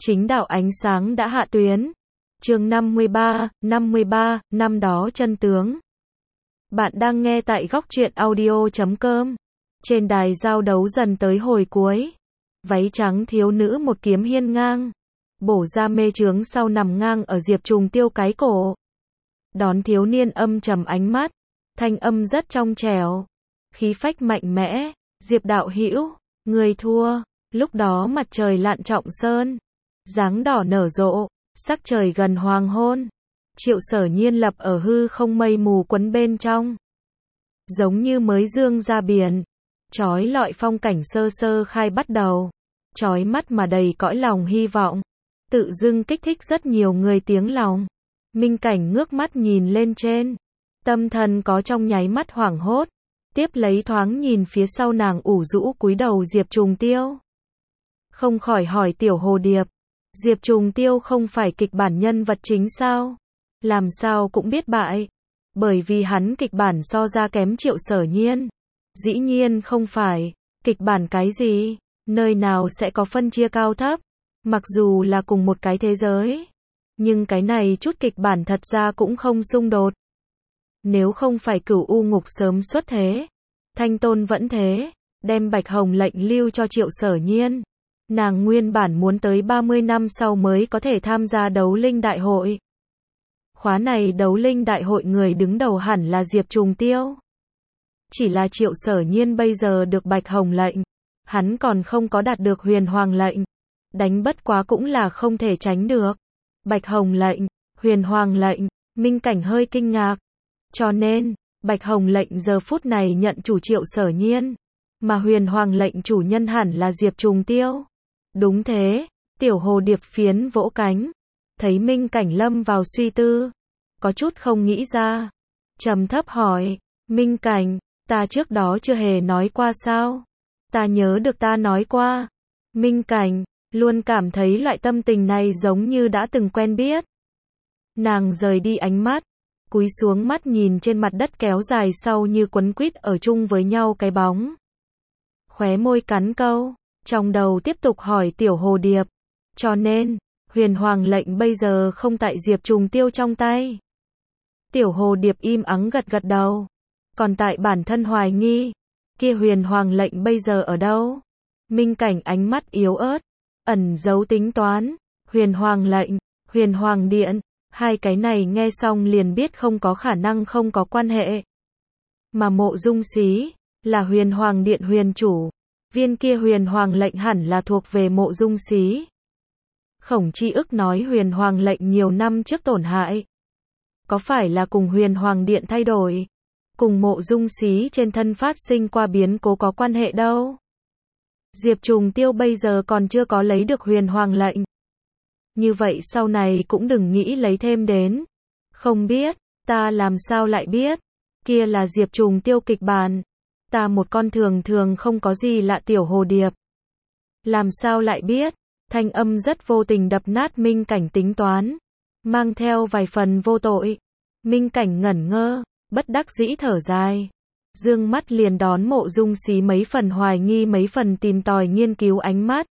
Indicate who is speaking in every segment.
Speaker 1: Chính đạo ánh sáng đã hạ tuyến. Chương 53, năm đó chân tướng. Bạn đang nghe tại góc truyện audio.com. Trên đài giao đấu dần tới hồi cuối. Váy trắng thiếu nữ một kiếm hiên ngang. Bổ ra mê chướng sau nằm ngang ở Diệp Trùng Tiêu cái cổ. Đón thiếu niên âm trầm ánh mắt. Thanh âm rất trong trẻo. Khí phách mạnh mẽ. Diệp đạo hữu, người thua. Lúc đó mặt trời lặn trọng sơn. Dáng đỏ nở rộ. Sắc trời gần hoàng hôn. Triệu Sở Nhiên lập ở hư không mây mù quấn bên trong. Giống như mới dương ra biển. Chói lọi phong cảnh sơ sơ khai bắt đầu. Chói mắt mà đầy cõi lòng hy vọng. Tự dưng kích thích rất nhiều người tiếng lòng. Minh Cảnh ngước mắt nhìn lên trên. Tâm thần có trong nháy mắt hoảng hốt. Tiếp lấy thoáng nhìn phía sau nàng ủ rũ cúi đầu Diệp Trùng Tiêu. Không khỏi hỏi Tiểu Hồ Điệp. Diệp Trùng Tiêu không phải kịch bản nhân vật chính sao? Làm sao cũng biết bại. Bởi vì hắn kịch bản so ra kém Triệu Sở Nhiên. Dĩ nhiên không phải. Kịch bản cái gì? Nơi nào sẽ có phân chia cao thấp? Mặc dù là cùng một cái thế giới. Nhưng cái này chút kịch bản thật ra cũng không xung đột. Nếu không phải Cửu U Ngục sớm xuất thế. Thanh Tôn vẫn thế. Đem Bạch Hồng lệnh lưu cho Triệu Sở Nhiên. Nàng nguyên bản muốn tới 30 năm sau mới có thể tham gia đấu linh đại hội. Khóa này đấu linh đại hội người đứng đầu hẳn là Diệp Trùng Tiêu. Chỉ là Triệu Sở Nhiên bây giờ được Bạch Hồng lệnh. Hắn còn không có đạt được Huyền Hoàng lệnh. Đánh bất quá cũng là không thể tránh được. Bạch Hồng lệnh, Huyền Hoàng lệnh, Minh Cảnh hơi kinh ngạc. Cho nên, Bạch Hồng lệnh giờ phút này nhận chủ Triệu Sở Nhiên. Mà Huyền Hoàng lệnh chủ nhân hẳn là Diệp Trùng Tiêu. Đúng thế, Tiểu Hồ Điệp phiến vỗ cánh. Thấy Minh Cảnh lâm vào suy tư. Có chút không nghĩ ra. Trầm thấp hỏi, Minh Cảnh, ta trước đó chưa hề nói qua sao? Ta nhớ được ta nói qua. Minh Cảnh, luôn cảm thấy loại tâm tình này giống như đã từng quen biết. Nàng rời đi ánh mắt. Cúi xuống mắt nhìn trên mặt đất kéo dài sau như quấn quýt ở chung với nhau cái bóng. Khóe môi cắn câu. Trong đầu tiếp tục hỏi Tiểu Hồ Điệp. Cho nên, Huyền Hoàng lệnh bây giờ không tại Diệp Trùng Tiêu trong tay. Tiểu Hồ Điệp im ắng gật gật đầu. Còn tại bản thân hoài nghi. Kia Huyền Hoàng lệnh bây giờ ở đâu? Minh Cảnh ánh mắt yếu ớt. Ẩn giấu tính toán. Huyền Hoàng lệnh, Huyền Hoàng điện. Hai cái này nghe xong liền biết không có khả năng không có quan hệ. Mà Mộ Dung Xí là Huyền Hoàng điện huyền chủ. Viên kia Huyền Hoàng lệnh hẳn là thuộc về Mộ Dung Xí. Khổng Chi Ức nói Huyền Hoàng lệnh nhiều năm trước tổn hại. Có phải là cùng Huyền Hoàng điện thay đổi? Cùng Mộ Dung Xí trên thân phát sinh qua biến cố có quan hệ đâu? Diệp Trùng Tiêu bây giờ còn chưa có lấy được Huyền Hoàng lệnh. Như vậy sau này cũng đừng nghĩ lấy thêm đến. Không biết, ta làm sao lại biết? Kia là Diệp Trùng Tiêu kịch bản. Ta một con thường thường không có gì lạ Tiểu Hồ Điệp. Làm sao lại biết? Thanh âm rất vô tình đập nát Minh Cảnh tính toán. Mang theo vài phần vô tội. Minh Cảnh ngẩn ngơ, bất đắc dĩ thở dài. Dương mắt liền đón Mộ Dung Xí mấy phần hoài nghi mấy phần tìm tòi nghiên cứu ánh mắt.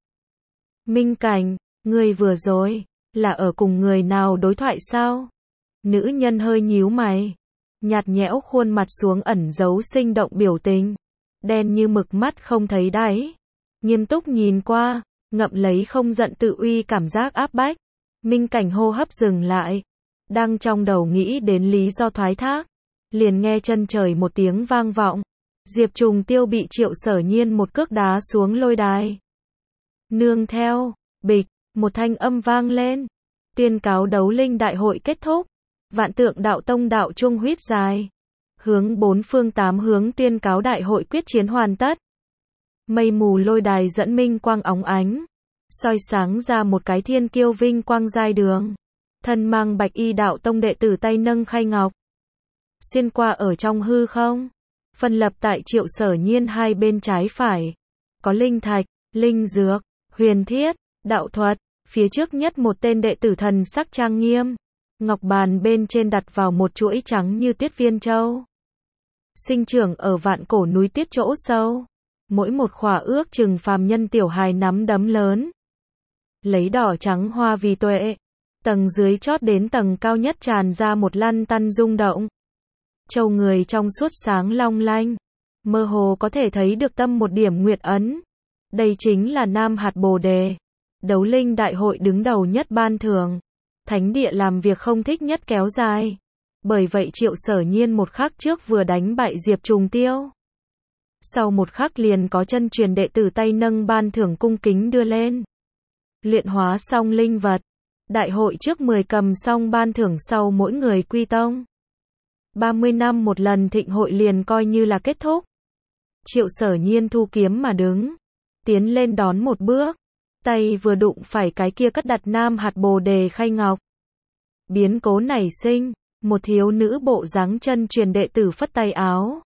Speaker 1: Minh Cảnh, ngươi vừa rồi, là ở cùng người nào đối thoại sao? Nữ nhân hơi nhíu mày. Nhạt nhẽo khuôn mặt xuống ẩn giấu sinh động biểu tình. Đen như mực mắt không thấy đáy. Nghiêm túc nhìn qua, ngậm lấy không giận tự uy cảm giác áp bách. Minh Cảnh hô hấp dừng lại. Đang trong đầu nghĩ đến lý do thoái thác. Liền nghe chân trời một tiếng vang vọng. Diệp Trùng Tiêu bị Triệu Sở Nhiên một cước đá xuống lôi đài. Nương theo, bịch, một thanh âm vang lên. Tuyên cáo đấu linh đại hội kết thúc. Vạn Tượng Đạo Tông đạo chuông huýt dài. Hướng bốn phương tám hướng tuyên cáo đại hội quyết chiến hoàn tất. Mây mù lôi đài dẫn minh quang óng ánh. Soi sáng ra một cái thiên kiêu vinh quang giai đường. Thân mang bạch y đạo tông đệ tử tay nâng khay ngọc. Xuyên qua ở trong hư không. Phân lập tại Triệu Sở Nhiên hai bên trái phải. Có linh thạch, linh dược, huyền thiết, đạo thuật. Phía trước nhất một tên đệ tử thần sắc trang nghiêm. Ngọc bàn bên trên đặt vào một chuỗi trắng như tuyết viên châu. Sinh trưởng ở vạn cổ núi tuyết chỗ sâu. Mỗi một khỏa ước chừng phàm nhân tiểu hài nắm đấm lớn. lấy đỏ trắng hoa vì tuệ. Tầng dưới chót đến tầng cao nhất tràn ra một lăn tăn rung động. Châu người trong suốt sáng long lanh, mơ hồ có thể thấy được tâm một điểm nguyệt ấn. Đây chính là Nam hạt Bồ đề. Đấu linh đại hội đứng đầu nhất ban thưởng. Thánh địa làm việc không thích nhất kéo dài. Bởi vậy Triệu Sở Nhiên một khắc trước vừa đánh bại Diệp Trùng Tiêu. Sau một khắc liền có chân truyền đệ tử tay nâng ban thưởng cung kính đưa lên. Luyện hóa xong linh vật. Đại hội trước 10 cầm xong ban thưởng sau mỗi người quy tông. 30 năm một lần thịnh hội liền coi như là kết thúc. Triệu Sở Nhiên thu kiếm mà đứng. Tiến lên đón một bước. Tay vừa đụng phải cái kia cất đặt Nam hạt Bồ đề khay ngọc. Biến cố nảy sinh. Một thiếu nữ bộ dáng chân truyền đệ tử phất tay áo.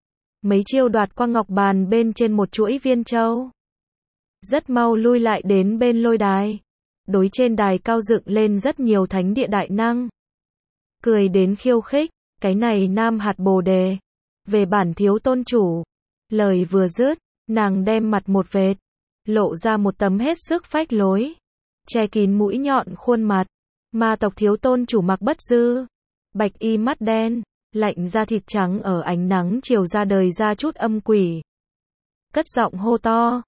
Speaker 1: Mấy chiêu đoạt qua ngọc bàn bên trên một chuỗi viên châu. Rất mau lui lại đến bên lôi đài. Đối trên đài cao dựng lên rất nhiều thánh địa đại năng. Cười đến khiêu khích, cái này Nam hạt Bồ đề. Về bản thiếu tôn chủ. Lời vừa dứt, nàng đem mặt một vệt. Lộ ra một tấm hết sức phách lối. Che kín mũi nhọn khuôn mặt. Ma tộc thiếu tôn chủ Mạc Bất Dư. Bạch y mắt đen, lạnh da thịt trắng ở ánh nắng chiều ra đời ra chút âm quỷ. Cất giọng hô to,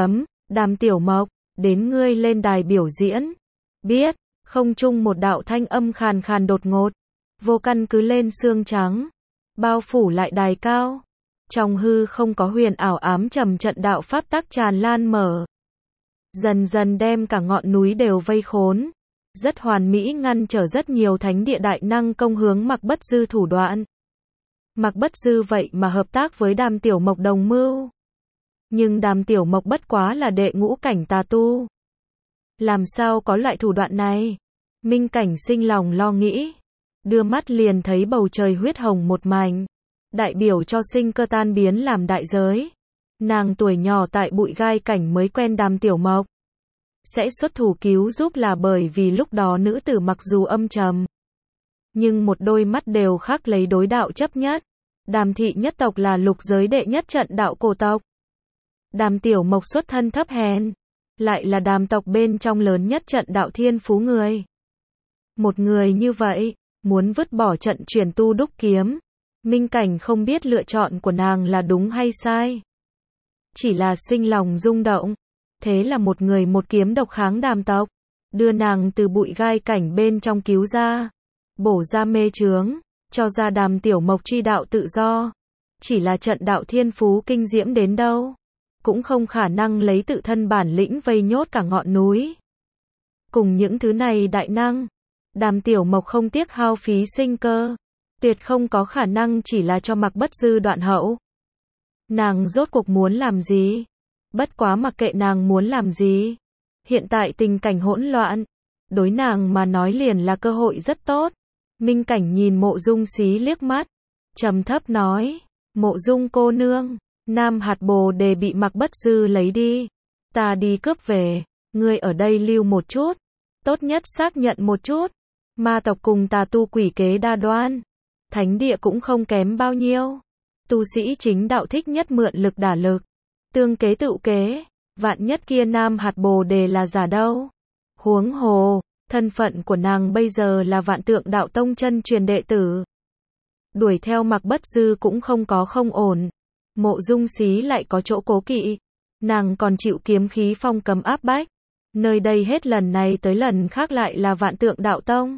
Speaker 1: Đàm Tiểu Mộc, đến ngươi lên đài biểu diễn. Biết, không chung một đạo thanh âm khàn khàn đột ngột, vô căn cứ lên xương trắng, bao phủ lại đài cao. Trong hư không có huyền ảo ám trầm trận đạo pháp tắc tràn lan mở. Dần dần đem cả ngọn núi đều vây khốn. Rất hoàn mỹ ngăn trở rất nhiều thánh địa đại năng công hướng Mạc Bất Dư thủ đoạn. Mạc Bất Dư vậy mà hợp tác với Đàm Tiểu Mộc đồng mưu. Nhưng Đàm Tiểu Mộc bất quá là đệ ngũ cảnh tà tu. Làm sao có loại thủ đoạn này? Minh Cảnh sinh lòng lo nghĩ. Đưa mắt liền thấy bầu trời huyết hồng một mảnh. Đại biểu cho sinh cơ tan biến làm đại giới. Nàng tuổi nhỏ tại bụi gai cảnh mới quen Đàm Tiểu Mộc. Sẽ xuất thủ cứu giúp là bởi vì lúc đó nữ tử mặc dù âm trầm. Nhưng một đôi mắt đều khác lấy đối đạo chấp nhất. Đàm thị nhất tộc là lục giới đệ nhất trận đạo cổ tộc. Đàm Tiểu Mộc xuất thân thấp hèn. Lại là Đàm tộc bên trong lớn nhất trận đạo thiên phú người. Một người như vậy, muốn vứt bỏ trận chuyển tu đúc kiếm. Minh Cảnh không biết lựa chọn của nàng là đúng hay sai. Chỉ là sinh lòng rung động. Thế là một người một kiếm độc kháng Đàm tộc. Đưa nàng từ bụi gai cảnh bên trong cứu ra. Bổ ra mê chướng. Cho ra Đàm Tiểu Mộc truy đạo tự do. Chỉ là trận đạo thiên phú kinh diễm đến đâu. Cũng không khả năng lấy tự thân bản lĩnh vây nhốt cả ngọn núi. Cùng những thứ này đại năng. Đàm Tiểu Mộc không tiếc hao phí sinh cơ. Tuyệt không có khả năng chỉ là cho Mạc Bất Dư đoạn hậu. Nàng rốt cuộc muốn làm gì? Bất quá mặc kệ nàng muốn làm gì. Hiện tại tình cảnh hỗn loạn. Đối nàng mà nói liền là cơ hội rất tốt. Minh Cảnh nhìn Mộ Dung Xí liếc mắt. Trầm thấp nói. Mộ Dung cô nương. Nam hạt Bồ đề bị Mạc Bất Dư lấy đi. Ta đi cướp về. Ngươi ở đây lưu một chút. Tốt nhất xác nhận một chút. Ma tộc cùng tà tu quỷ kế đa đoan. Thánh địa cũng không kém bao nhiêu. Tu sĩ chính đạo thích nhất mượn lực đả lực. Tương kế tựu kế. Vạn nhất kia Nam hạt Bồ đề là giả đâu. Huống hồ, thân phận của nàng bây giờ là Vạn Tượng Đạo Tông chân truyền đệ tử. Đuổi theo Mạc Bất Dư cũng không có không ổn. Mộ Dung Xí lại có chỗ cố kỵ. Nàng còn chịu kiếm khí phong cấm áp bách. Nơi đây hết lần này tới lần khác lại là Vạn Tượng Đạo Tông.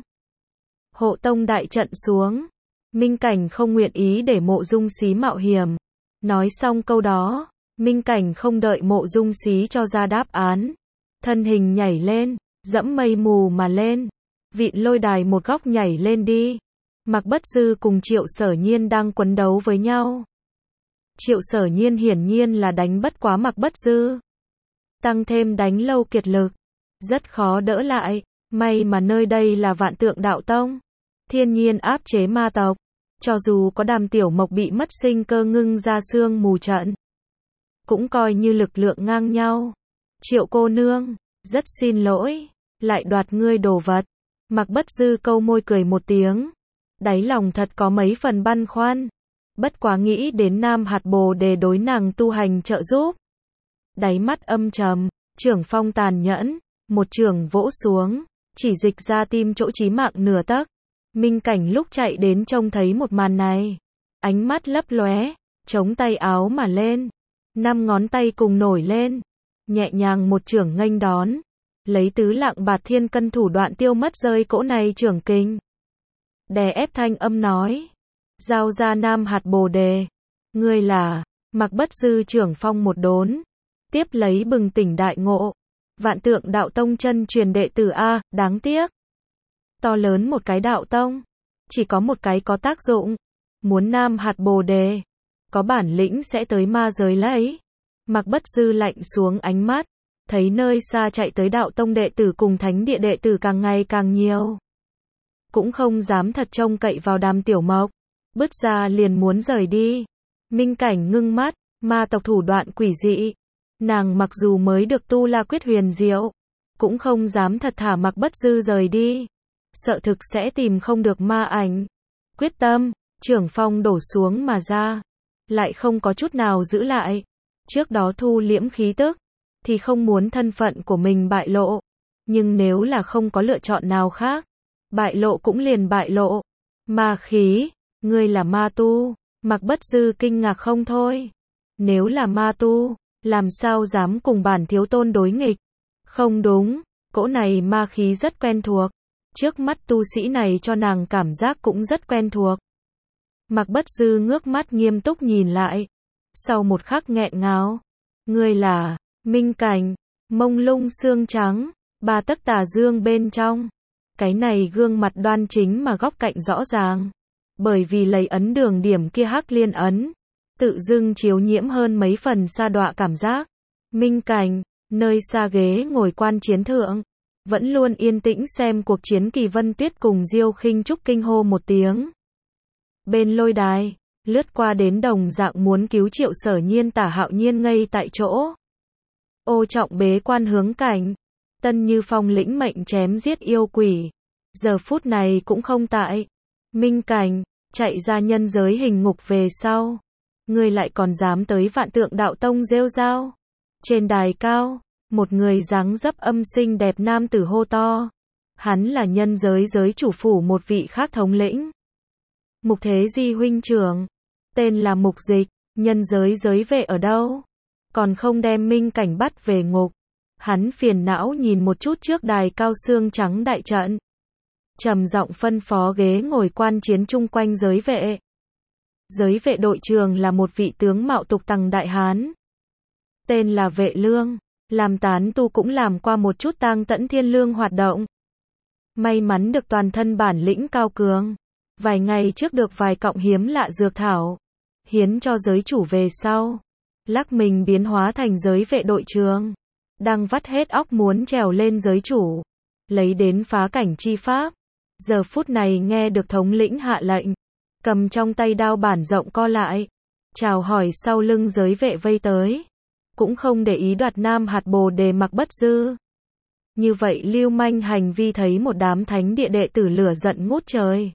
Speaker 1: Hộ tông đại trận xuống. Minh Cảnh không nguyện ý để Mộ Dung Xí mạo hiểm. Nói xong câu đó, Minh Cảnh không đợi Mộ Dung Xí cho ra đáp án. Thân hình nhảy lên, dẫm mây mù mà lên. Vịn lôi đài một góc nhảy lên đi. Mạc Bất Dư cùng Triệu Sở Nhiên đang quấn đấu với nhau. Triệu Sở Nhiên hiển nhiên là đánh bất quá Mạc Bất Dư. Tăng thêm đánh lâu kiệt lực. Rất khó đỡ lại. May mà nơi đây là Vạn Tượng Đạo Tông. Thiên nhiên áp chế ma tộc. Cho dù có Đàm Tiểu Mộc bị mất sinh cơ ngưng ra xương mù trận. Cũng coi như lực lượng ngang nhau. Triệu cô nương, rất xin lỗi. Lại đoạt ngươi đồ vật. Mạc Bất Dư câu môi cười một tiếng. Đáy lòng thật có mấy phần băn khoăn. Bất quá nghĩ đến Nam hạt Bồ đề đối nàng tu hành trợ giúp. Đáy mắt âm trầm, trưởng phong tàn nhẫn. một chưởng vỗ xuống, chỉ dịch ra tim chỗ chí mạng nửa tấc. Minh Cảnh lúc chạy đến trông thấy một màn này, ánh mắt lấp lóe, chống tay áo mà lên, 5 ngón tay cùng nổi lên, nhẹ nhàng một chưởng nghênh đón, lấy tứ lạng bạt thiên cân thủ đoạn tiêu mất rơi cỗ này chưởng kinh. Đè ép thanh âm nói, giao ra Nam hạt Bồ đề, ngươi là, Mạc Bất Dư trưởng phong một đốn, tiếp lấy bừng tỉnh đại ngộ, Vạn Tượng Đạo Tông chân truyền đệ tử a, đáng tiếc. To lớn một cái đạo tông, chỉ có một cái có tác dụng, muốn Nam hạt Bồ đề, có bản lĩnh sẽ tới ma giới lấy. Mạc Bất Dư lạnh xuống ánh mắt, thấy nơi xa chạy tới đạo tông đệ tử cùng thánh địa đệ tử càng ngày càng nhiều. Cũng không dám thật trông cậy vào Đàm Tiểu Mộc, bứt ra liền muốn rời đi. Minh Cảnh ngưng mắt, ma tộc thủ đoạn quỷ dị. Nàng mặc dù mới được tu La Quyết huyền diệu, cũng không dám thật thả Mạc Bất Dư rời đi. Sợ thực sẽ tìm không được ma ảnh. Quyết tâm, trưởng phong đổ xuống mà ra. Lại không có chút nào giữ lại. Trước đó thu liễm khí tức, thì không muốn thân phận của mình bại lộ. Nhưng nếu là không có lựa chọn nào khác, bại lộ cũng liền bại lộ. Ma khí, ngươi là ma tu. Mạc Bất Dư kinh ngạc không thôi. Nếu là ma tu, làm sao dám cùng bản thiếu tôn đối nghịch? Không đúng, cỗ này ma khí rất quen thuộc. Trước mắt tu sĩ này cho nàng cảm giác cũng rất quen thuộc. Mạc Bất Dư ngước mắt nghiêm túc nhìn lại. Sau một khắc nghẹn ngào, ngươi là Minh Cảnh, mông lung xương trắng, 3 tấc tà dương bên trong. Cái này gương mặt đoan chính mà góc cạnh rõ ràng. Bởi vì lấy ấn đường điểm kia hắc liên ấn, tự dưng chiếu nhiễm hơn mấy phần sa đọa cảm giác. Minh Cảnh, nơi xa ghế ngồi quan chiến thượng, vẫn luôn yên tĩnh xem cuộc chiến Kỳ Vân Tuyết cùng Diêu Khinh Trúc kinh hô một tiếng. Bên lôi đài, lướt qua đến đồng dạng muốn cứu Triệu Sở Nhiên Tả Hạo Nhiên ngây tại chỗ. Ô Trọng bế quan hướng cảnh, Tân Như Phong lĩnh mệnh chém giết yêu quỷ, giờ phút này cũng không tại. Minh Cảnh, chạy ra nhân giới hình ngục về sau, ngươi lại còn dám tới Vạn Tượng Đạo Tông rêu rao. Trên đài cao, một người dáng dấp âm xinh đẹp nam tử hô to. Hắn là nhân giới giới chủ phủ một vị khác thống lĩnh. Mục Thế Di huynh trưởng, tên là Mục Dịch, nhân giới giới vệ ở đâu? Còn không đem Minh Cảnh bắt về ngục. Hắn phiền não nhìn một chút trước đài cao xương trắng đại trận. Trầm giọng phân phó ghế ngồi quan chiến chung quanh giới vệ. Giới vệ đội trưởng là một vị tướng mạo tục tằng đại hán. Tên là Vệ Lương, làm tán tu cũng làm qua một chút tang tẫn thiên lương hoạt động. May mắn được toàn thân bản lĩnh cao cường. Vài ngày trước được vài cọng hiếm lạ dược thảo, hiến cho giới chủ về sau. Lắc mình biến hóa thành giới vệ đội trưởng. Đang vắt hết óc muốn trèo lên giới chủ. Lấy đến phá cảnh chi pháp. Giờ phút này nghe được thống lĩnh hạ lệnh. Cầm trong tay đao bản rộng co lại. Chào hỏi sau lưng giới vệ vây tới. Cũng không để ý đoạt Nam hạt Bồ đề Mạc Bất Dư. Như vậy lưu manh hành vi thấy một đám thánh địa đệ tử lửa giận ngút trời.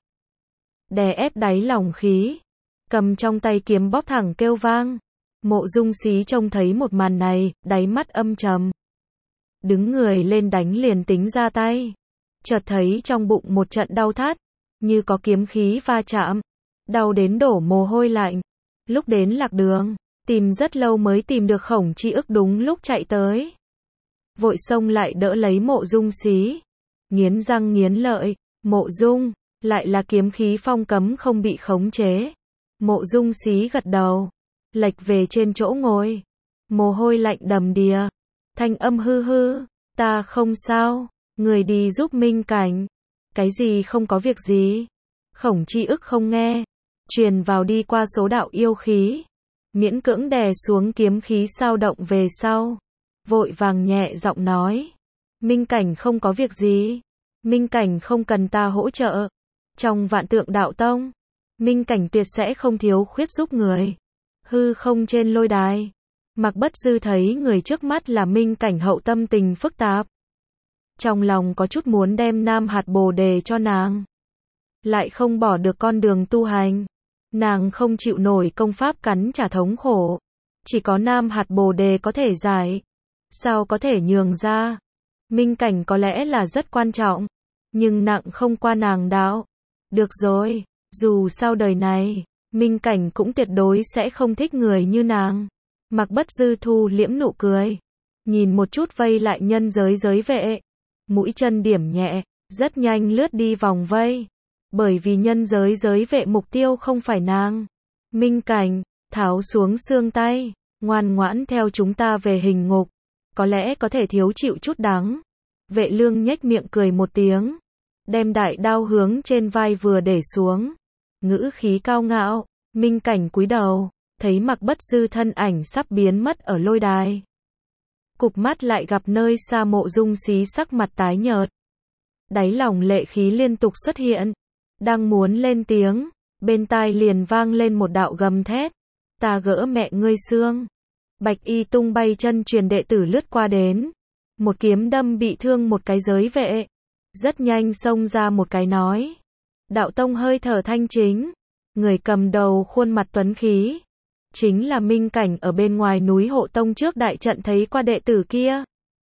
Speaker 1: Đè ép đáy lòng khí. Cầm trong tay kiếm bóp thẳng kêu vang. Mộ Dung Xí trông thấy một màn này, đáy mắt âm trầm. Đứng người lên đánh liền tính ra tay. Chợt thấy trong bụng một trận đau thắt, như có kiếm khí va chạm. Đau đến đổ mồ hôi lạnh. Lúc đến lạc đường, tìm rất lâu mới tìm được Khổng Chi Ức đúng lúc chạy tới. Vội xông lại đỡ lấy Mộ Dung Xí. Nghiến răng nghiến lợi, Mộ Dung, lại là kiếm khí phong cấm không bị khống chế. Mộ Dung Xí gật đầu, lệch về trên chỗ ngồi. Mồ hôi lạnh đầm đìa. Thanh âm hư hư, ta không sao, người đi giúp Minh Cảnh. Cái gì không có việc gì. Khổng Chi Ức không nghe. Truyền vào đi qua số đạo yêu khí. Miễn cưỡng đè xuống kiếm khí sao động về sau. Vội vàng nhẹ giọng nói. Minh Cảnh không có việc gì. Minh Cảnh không cần ta hỗ trợ. Trong Vạn Tượng Đạo Tông, Minh Cảnh tuyệt sẽ không thiếu khuyết giúp người. Hư không trên lôi đài. Mạc Bất Dư thấy người trước mắt là Minh Cảnh hậu tâm tình phức tạp. Trong lòng có chút muốn đem Nam hạt Bồ đề cho nàng. Lại không bỏ được con đường tu hành. Nàng không chịu nổi công pháp cắn trả thống khổ. Chỉ có Nam hạt Bồ đề có thể giải. Sao có thể nhường ra. Minh cảnh có lẽ là rất quan trọng, nhưng nặng không qua nàng đạo. Được rồi, dù sau đời này, Minh cảnh cũng tuyệt đối sẽ không thích người như nàng. Mạc Bất Dư thu liễm nụ cười, nhìn một chút vây lại nhân giới giới vệ, mũi chân điểm nhẹ, rất nhanh lướt đi vòng vây. Bởi vì nhân giới giới vệ mục tiêu không phải nàng. Minh cảnh, tháo xuống xương tay, ngoan ngoãn theo chúng ta về hình ngục, có lẽ có thể thiếu chịu chút đắng. Vệ Lương nhếch miệng cười một tiếng, đem đại đao hướng trên vai vừa để xuống, ngữ khí cao ngạo. Minh cảnh cúi đầu, thấy Mạc Bất Dư thân ảnh sắp biến mất ở lôi đài. Cụp mắt lại gặp nơi xa Mộ Dung Xí sắc mặt tái nhợt, đáy lòng lệ khí liên tục xuất hiện, đang muốn lên tiếng, bên tai liền vang lên một đạo gầm thét, ta gỡ mẹ ngươi xương. Bạch y tung bay chân truyền đệ tử lướt qua đến, một kiếm đâm bị thương một cái giới vệ, rất nhanh xông ra một cái nói, đạo tông hơi thở thanh chính, người cầm đầu khuôn mặt tuấn khí, chính là Minh cảnh ở bên ngoài núi Hộ Tông trước đại trận thấy qua đệ tử kia.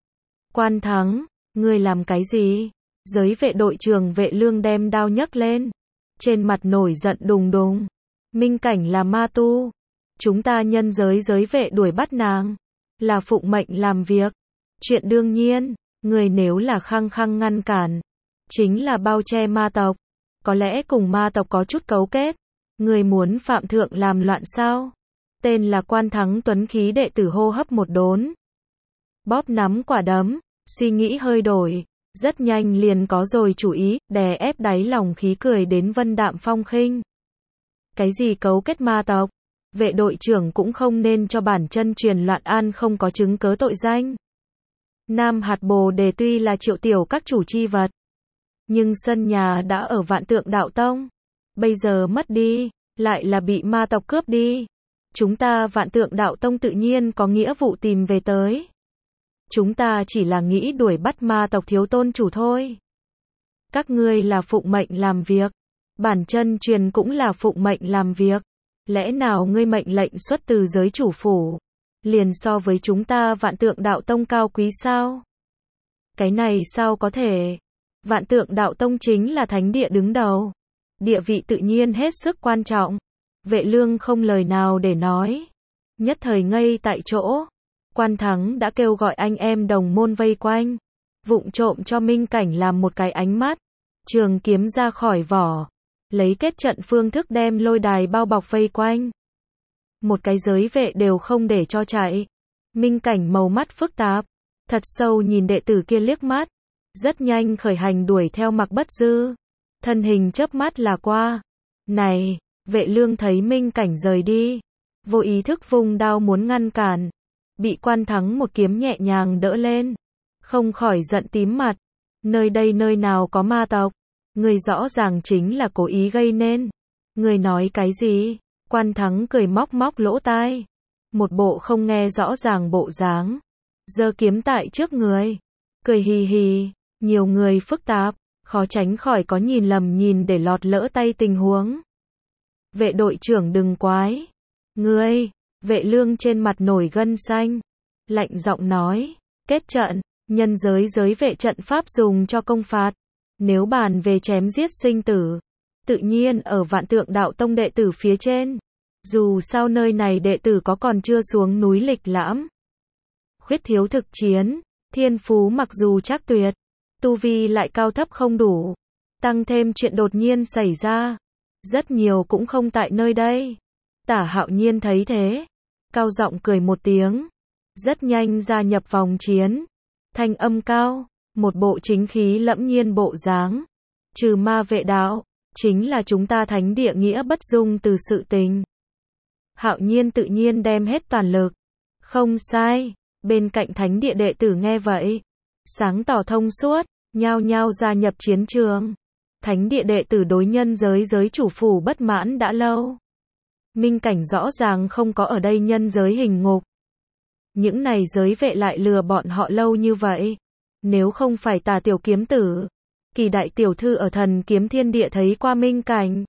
Speaker 1: Quan Thắng, ngươi làm cái gì? Giới vệ đội trưởng Vệ Lương đem đao nhấc lên, trên mặt nổi giận đùng đùng. Minh cảnh là ma tu, chúng ta nhân giới giới vệ đuổi bắt nàng, là phụng mệnh làm việc. Chuyện đương nhiên, người nếu là khăng khăng ngăn cản, chính là bao che ma tộc, có lẽ cùng ma tộc có chút cấu kết. Người muốn phạm thượng làm loạn sao? Tên là Quan Thắng tuấn khí đệ tử hô hấp một đốn, bóp nắm quả đấm, suy nghĩ hơi đổi, rất nhanh liền có rồi chủ ý, đè ép đáy lòng khí cười đến vân đạm phong khinh. Cái gì cấu kết ma tộc? Vệ đội trưởng cũng không nên cho bản chân truyền loạn an không có chứng cớ tội danh. Nam hạt bồ đề tuy là Triệu tiểu các chủ chi vật, nhưng sân nhà đã ở Vạn Tượng Đạo Tông, bây giờ mất đi, lại là bị ma tộc cướp đi. Chúng ta Vạn Tượng Đạo Tông tự nhiên có nghĩa vụ tìm về tới. Chúng ta chỉ là nghĩ đuổi bắt ma tộc thiếu tôn chủ thôi. Các ngươi là phụng mệnh làm việc, bản chân truyền cũng là phụng mệnh làm việc. Lẽ nào ngươi mệnh lệnh xuất từ giới chủ phủ, liền so với chúng ta Vạn Tượng Đạo Tông cao quý sao? Cái này sao có thể? Vạn Tượng Đạo Tông chính là thánh địa đứng đầu, địa vị tự nhiên hết sức quan trọng. Vệ Lương không lời nào để nói, nhất thời ngây tại chỗ. Quan Thắng đã kêu gọi anh em đồng môn vây quanh, vụng trộm cho Minh cảnh làm một cái ánh mắt, trường kiếm ra khỏi vỏ, lấy kết trận phương thức đem lôi đài bao bọc vây quanh. Một cái giới vệ đều không để cho chạy. Minh cảnh màu mắt phức tạp, thật sâu nhìn đệ tử kia liếc mắt, rất nhanh khởi hành đuổi theo Mạc Bất Dư. Thân hình chớp mắt là qua. Này, Vệ Lương thấy Minh cảnh rời đi, vô ý thức vung đao muốn ngăn cản, bị Quan Thắng một kiếm nhẹ nhàng đỡ lên, không khỏi giận tím mặt. Nơi đây nơi nào có ma tộc, người rõ ràng chính là cố ý gây nên. Người nói cái gì? Quan Thắng cười móc móc lỗ tai, một bộ không nghe rõ ràng bộ dáng, giơ kiếm tại trước người, cười hì hì. Nhiều người phức tạp, khó tránh khỏi có nhìn lầm nhìn để lọt lỡ tay tình huống. Vệ đội trưởng đừng quái. Ngươi, Vệ Lương trên mặt nổi gân xanh, lạnh giọng nói, kết trận, nhân giới giới vệ trận pháp dùng cho công phạt. Nếu bàn về chém giết sinh tử, tự nhiên ở Vạn Tượng Đạo Tông đệ tử phía trên. Dù sao nơi này đệ tử có còn chưa xuống núi lịch lãm. Khuyết thiếu thực chiến, thiên phú mặc dù chắc tuyệt, tu vi lại cao thấp không đủ. Tăng thêm chuyện đột nhiên xảy ra, rất nhiều cũng không tại nơi đây. Tả Hạo Nhiên thấy thế, cao giọng cười một tiếng, rất nhanh gia nhập vòng chiến. Thanh âm cao, một bộ chính khí lẫm nhiên bộ dáng. Trừ ma vệ đạo, chính là chúng ta thánh địa nghĩa bất dung từ sự tình. Hạo Nhiên tự nhiên đem hết toàn lực. Không sai, bên cạnh thánh địa đệ tử nghe vậy, sáng tỏ thông suốt, nhao nhao gia nhập chiến trường. Thánh địa đệ tử đối nhân giới giới chủ phủ bất mãn đã lâu. Minh cảnh rõ ràng không có ở đây nhân giới hình ngục. Những này giới vệ lại lừa bọn họ lâu như vậy. Nếu không phải Tà tiểu kiếm tử, Kỳ đại tiểu thư ở Thần Kiếm Thiên Địa thấy qua Minh cảnh,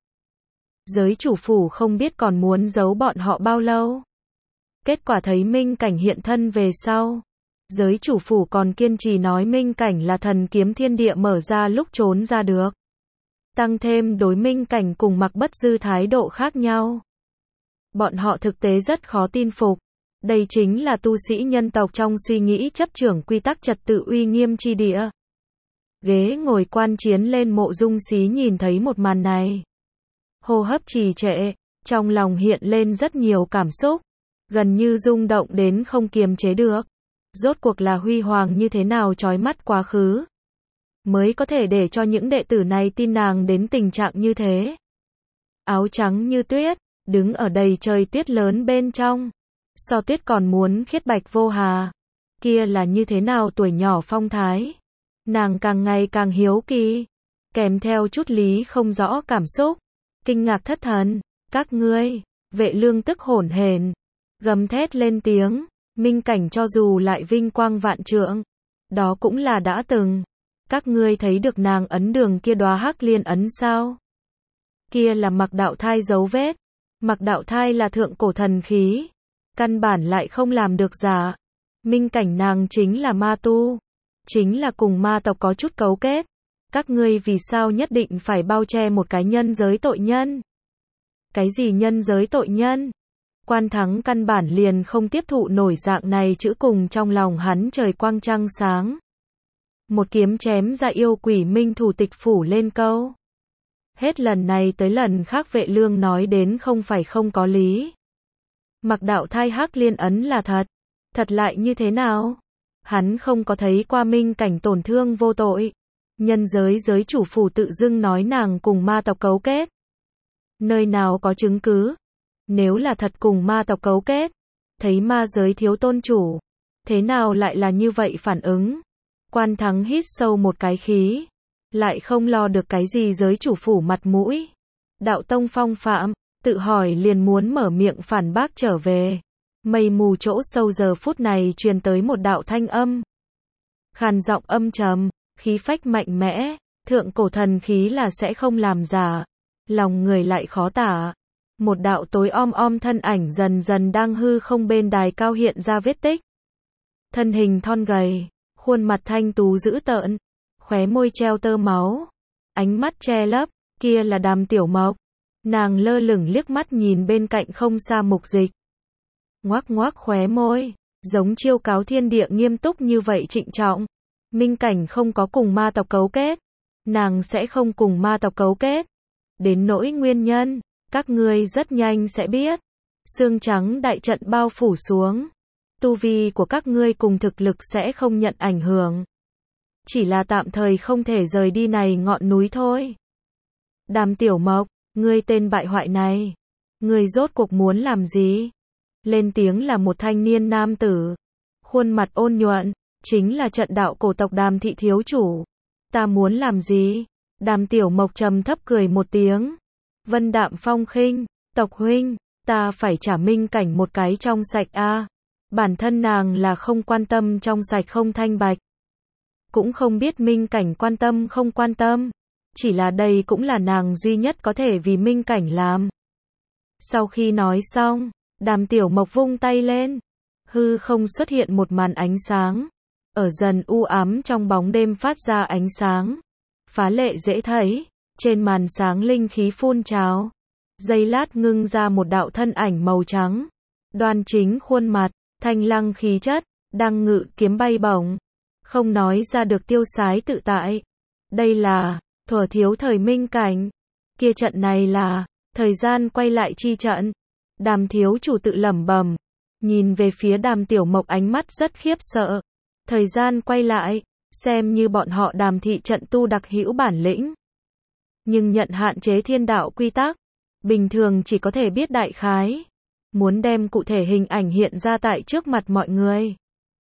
Speaker 1: giới chủ phủ không biết còn muốn giấu bọn họ bao lâu. Kết quả thấy Minh cảnh hiện thân về sau, Giới chủ phủ còn kiên trì nói Minh Cảnh là thần kiếm thiên địa mở ra lúc trốn ra được. Tăng thêm đối Minh Cảnh cùng Mạc Bất Dư thái độ khác nhau. Bọn họ thực tế rất khó tin phục. Đây chính là tu sĩ nhân tộc trong suy nghĩ chấp trưởng quy tắc trật tự uy nghiêm chi địa. Ghế ngồi quan chiến lên Mộ Dung Xí nhìn thấy một màn này. Hô hấp trì trệ, trong lòng hiện lên rất nhiều cảm xúc, gần như rung động đến không kiềm chế được. Rốt cuộc là huy hoàng như thế nào chói mắt quá khứ, mới có thể để cho những đệ tử này tin nàng đến tình trạng như thế. Áo trắng như tuyết, đứng ở đầy trời tuyết lớn bên trong. So tuyết còn muốn khiết bạch vô hà. Kia là như thế nào tuổi nhỏ phong thái. Nàng càng ngày càng hiếu kỳ, kèm theo chút lý không rõ cảm xúc, kinh ngạc thất thần. Các ngươi, Vệ Lương tức hổn hển, gầm thét lên tiếng, Minh Cảnh cho dù lại vinh quang vạn trượng, đó cũng là đã từng. Các ngươi thấy được nàng ấn đường kia đóa hắc liên ấn sao? Kia là Mạc Đạo Thai dấu vết. Mạc Đạo Thai là thượng cổ thần khí, căn bản lại không làm được giả. Minh Cảnh nàng chính là ma tu, chính là cùng ma tộc có chút cấu kết. Các ngươi vì sao nhất định phải bao che một cái nhân giới tội nhân? Cái gì nhân giới tội nhân? Quan Thắng căn bản liền không tiếp thụ nổi dạng này chữ, cùng trong lòng hắn trời quang trăng sáng. Một kiếm chém ra yêu quỷ minh thủ tịch phủ lên câu. Hết lần này tới lần khác Vệ Lương nói đến không phải không có lý. Mạc Đạo Thai hắc liên ấn là thật. Thật lại như thế nào? Hắn không có thấy qua Minh Cảnh tổn thương vô tội. Nhân giới giới chủ phủ tự dưng nói nàng cùng ma tộc cấu kết. Nơi nào có chứng cứ? Nếu là thật cùng ma tộc cấu kết, thấy ma giới thiếu tôn chủ, thế nào lại là như vậy phản ứng? Quan Thắng hít sâu một cái khí, lại không lo được cái gì giới chủ phủ mặt mũi. Đạo tông phong phạm, tự hỏi liền muốn mở miệng phản bác trở về. Mây mù chỗ sâu giờ phút này truyền tới một đạo thanh âm. Khàn giọng âm trầm, khí phách mạnh mẽ, thượng cổ thần khí là sẽ không làm giả. Lòng người lại khó tả. Một đạo tối om thân ảnh dần dần đang hư không bên đài cao hiện ra vết tích. Thân hình thon gầy, khuôn mặt thanh tú dữ tợn, khóe môi treo tơ máu, ánh mắt che lấp, kia là Đàm Tiểu Mộc. Nàng lơ lửng liếc mắt nhìn bên cạnh không xa Mục Dịch. Ngoác ngoác khóe môi, giống chiêu cáo thiên địa nghiêm túc như vậy trịnh trọng. Minh Cảnh không có cùng ma tộc cấu kết, nàng sẽ không cùng ma tộc cấu kết. Đến nỗi nguyên nhân, các ngươi rất nhanh sẽ biết. Sương trắng đại trận bao phủ xuống. Tu vi của các ngươi cùng thực lực sẽ không nhận ảnh hưởng. Chỉ là tạm thời không thể rời đi này ngọn núi thôi. Đàm Tiểu Mộc, ngươi tên bại hoại này. Ngươi rốt cuộc muốn làm gì? Lên tiếng là một thanh niên nam tử. Khuôn mặt ôn nhuận, chính là trận đạo cổ tộc Đàm thị thiếu chủ. Ta muốn làm gì? Đàm Tiểu Mộc trầm thấp cười một tiếng. Vân đạm phong khinh, tộc huynh, ta phải trả Minh Cảnh một cái trong sạch a. Bản thân nàng là không quan tâm trong sạch không thanh bạch. Cũng không biết Minh Cảnh quan tâm không quan tâm. Chỉ là đây cũng là nàng duy nhất có thể vì Minh Cảnh làm. Sau khi nói xong, Đàm Tiểu Mộc vung tay lên. Hư không xuất hiện một màn ánh sáng. Ở dần u ám trong bóng đêm phát ra ánh sáng. Phá lệ dễ thấy. Trên màn sáng linh khí phun trào. Giây lát ngưng ra một đạo thân ảnh màu trắng. Đoan chính khuôn mặt, thanh lăng khí chất, đang ngự kiếm bay bổng. Không nói ra được tiêu sái tự tại. Đây là thuở thiếu thời Minh Cảnh. Kia trận này là thời gian quay lại chi trận. Đàm thiếu chủ tự lẩm bẩm, nhìn về phía Đàm Tiểu Mộc ánh mắt rất khiếp sợ. Thời gian quay lại, xem như bọn họ Đàm thị trận tu đặc hữu bản lĩnh. Nhưng nhận hạn chế thiên đạo quy tắc, bình thường chỉ có thể biết đại khái. Muốn đem cụ thể hình ảnh hiện ra tại trước mặt mọi người.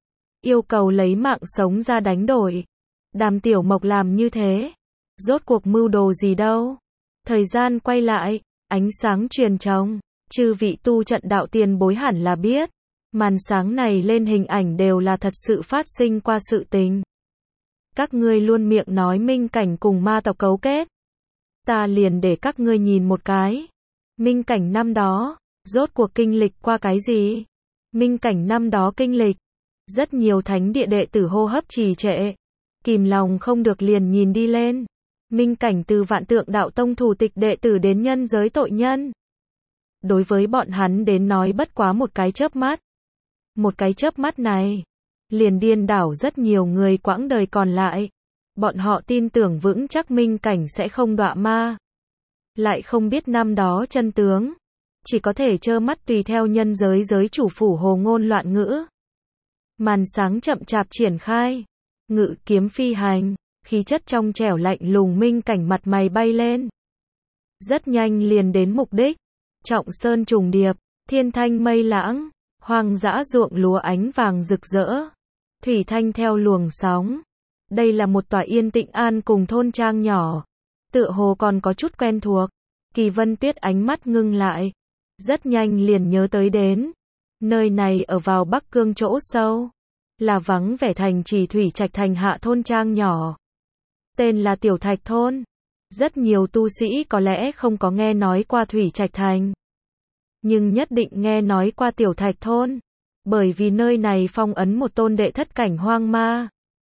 Speaker 1: Yêu cầu lấy mạng sống ra đánh đổi. Đàm Tiểu Mộc làm như thế. Rốt cuộc mưu đồ gì đâu. Thời gian quay lại, ánh sáng truyền trống. Chư vị tu trận đạo tiền bối hẳn là biết. Màn sáng này lên hình ảnh đều là thật sự phát sinh qua sự tình. Các ngươi luôn miệng nói Minh Cảnh cùng ma tộc cấu kết. Ta liền để các ngươi nhìn một cái. Minh Cảnh năm đó, rốt cuộc kinh lịch qua cái gì? Minh Cảnh năm đó kinh lịch, Rất nhiều thánh địa đệ tử hô hấp trì trệ. Kìm lòng không được liền nhìn đi lên. Minh cảnh từ Vạn Tượng Đạo Tông thủ tịch đệ tử đến nhân giới tội nhân. Đối với bọn hắn đến nói bất quá một cái chớp mắt. Một cái chớp mắt này, liền điên đảo rất nhiều người quãng đời còn lại. Bọn họ tin tưởng vững chắc minh cảnh sẽ không đọa ma. Lại không biết năm đó chân tướng. Chỉ có thể trơ mắt tùy theo nhân giới giới chủ phủ hồ ngôn loạn ngữ. Màn sáng chậm chạp triển khai. Ngự kiếm phi hành. Khí chất trong trẻo lạnh lùng minh cảnh mặt mày bay lên. Rất nhanh liền đến mục đích. Trọng sơn trùng điệp. Thiên thanh mây lãng. Hoang dã ruộng lúa ánh vàng rực rỡ. Thủy thanh theo luồng sóng. Đây là một tòa yên tĩnh an cùng thôn trang nhỏ. Tựa hồ còn có chút quen thuộc. Kỳ Vân Tuyết ánh mắt ngưng lại. Rất nhanh liền nhớ tới đến. Nơi này ở vào Bắc Cương chỗ sâu. Là vắng vẻ thành trì Thủy Trạch Thành hạ thôn trang nhỏ. Tên là Tiểu Thạch Thôn. Rất nhiều tu sĩ có lẽ không có nghe nói qua Thủy Trạch Thành. Nhưng nhất định nghe nói qua Tiểu Thạch Thôn. Bởi vì nơi này phong ấn một tôn đệ thất cảnh hoang ma.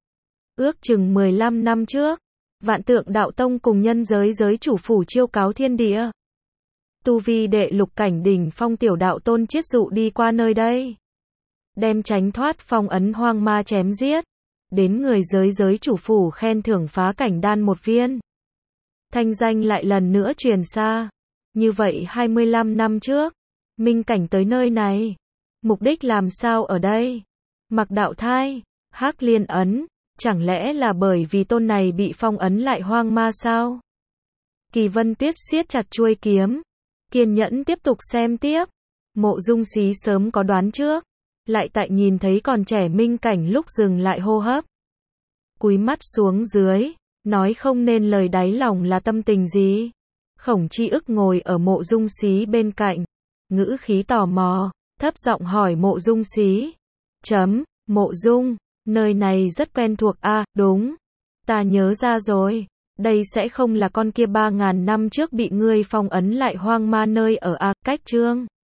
Speaker 1: Ước chừng 15 năm trước, Vạn Tượng Đạo Tông cùng nhân giới giới chủ phủ chiêu cáo thiên địa. Tu vi đệ lục cảnh đỉnh phong tiểu đạo tôn chiết dụ đi qua nơi đây. Đem tránh thoát phong ấn hoang ma chém giết. Đến người giới chủ phủ khen thưởng phá cảnh đan một viên. Thanh danh lại lần nữa truyền xa. Như vậy 25 năm trước, minh cảnh tới nơi này. Mục đích làm sao ở đây? Mặc đạo thai, Hắc Liên ấn. Chẳng lẽ là bởi vì tôn này bị phong ấn lại hoang ma sao? Kỳ Vân Tuyết siết chặt chuôi kiếm. Kiên nhẫn tiếp tục xem tiếp. Mộ Dung Xí sớm có đoán trước. Lại tại nhìn thấy còn trẻ minh cảnh lúc dừng lại hô hấp. Cúi mắt xuống dưới. Nói không nên lời đáy lòng là tâm tình gì. Khổng Chi Ức ngồi ở Mộ Dung Xí bên cạnh. Ngữ khí tò mò. Thấp giọng hỏi Mộ Dung Xí. Mộ Dung. Nơi này rất quen thuộc a, đúng. Ta nhớ ra rồi. Đây sẽ không là con kia 3.000 năm trước bị ngươi phong ấn lại hoang ma nơi ở a, cách chương.